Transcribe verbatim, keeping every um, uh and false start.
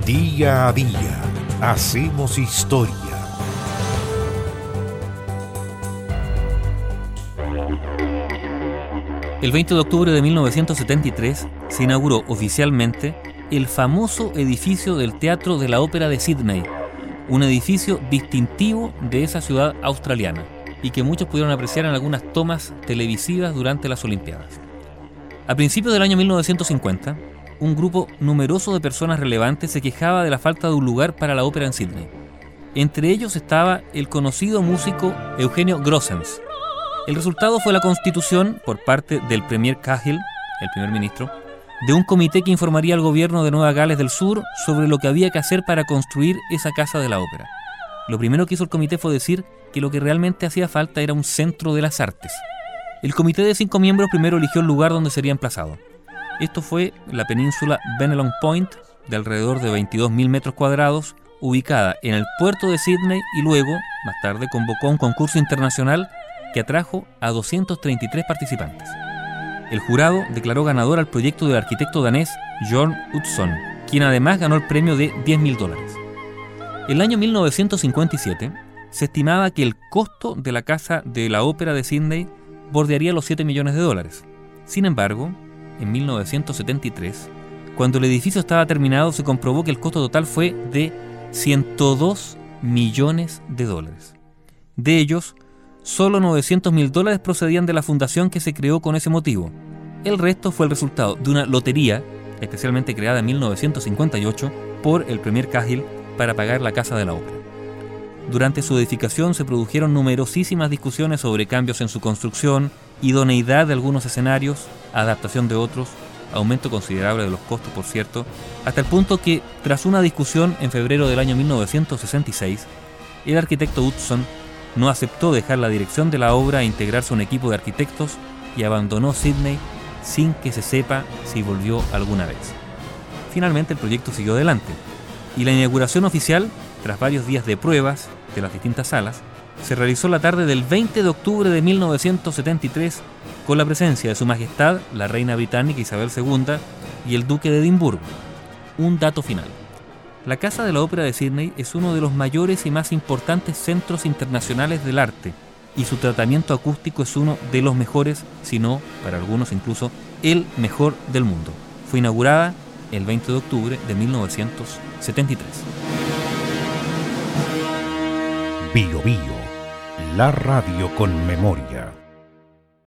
Día a día hacemos historia. El veinte de octubre de mil novecientos setenta y tres se inauguró oficialmente el famoso edificio del Teatro de la Ópera de Sídney, un edificio distintivo de esa ciudad australiana y que muchos pudieron apreciar en algunas tomas televisivas durante las Olimpiadas. A principios del año mil novecientos cincuenta, un grupo numeroso de personas relevantes se quejaba de la falta de un lugar para la ópera en Sídney. Entre ellos estaba el conocido músico Eugenio Grossens. El resultado fue la constitución, por parte del Premier Cahill, el primer ministro, de un comité que informaría al gobierno de Nueva Gales del Sur sobre lo que había que hacer para construir esa casa de la ópera. Lo primero que hizo el comité fue decir que lo que realmente hacía falta era un centro de las artes. El comité de cinco miembros primero eligió el lugar donde sería emplazado. Esto fue la península Bennelong Point, de alrededor de veintidós mil metros cuadrados, ubicada en el puerto de Sídney, y luego, más tarde, convocó un concurso internacional que atrajo a doscientos treinta y tres participantes. El jurado declaró ganador al proyecto del arquitecto danés Jørn Utzon, quien además ganó el premio de diez mil dólares. El año mil novecientos cincuenta y siete se estimaba que el costo de la casa de la ópera de Sídney bordearía los siete millones de dólares. Sin embargo, en mil novecientos setenta y tres, cuando el edificio estaba terminado, se comprobó que el costo total fue de ciento dos millones de dólares. De ellos, solo novecientos mil dólares procedían de la fundación que se creó con ese motivo. El resto fue el resultado de una lotería, especialmente creada en mil novecientos cincuenta y ocho por el Premier Cahill para pagar la casa de la ópera. Durante su edificación se produjeron numerosísimas discusiones sobre cambios en su construcción, idoneidad de algunos escenarios, adaptación de otros, aumento considerable de los costos, por cierto, hasta el punto que, tras una discusión en febrero del año mil novecientos sesenta y seis, el arquitecto Utzon no aceptó dejar la dirección de la obra e integrarse a un equipo de arquitectos y abandonó Sídney sin que se sepa si volvió alguna vez. Finalmente el proyecto siguió adelante y la inauguración oficial, tras varios días de pruebas de las distintas salas, se realizó la tarde del veinte de octubre de mil novecientos setenta y tres con la presencia de Su Majestad, la Reina Británica Isabel segunda y el Duque de Edimburgo. Un dato final. La Casa de la Ópera de Sídney es uno de los mayores y más importantes centros internacionales del arte, y su tratamiento acústico es uno de los mejores, si no, para algunos incluso, el mejor del mundo. Fue inaugurada el veinte de octubre de mil novecientos setenta y tres. Bio Bio, la radio con memoria.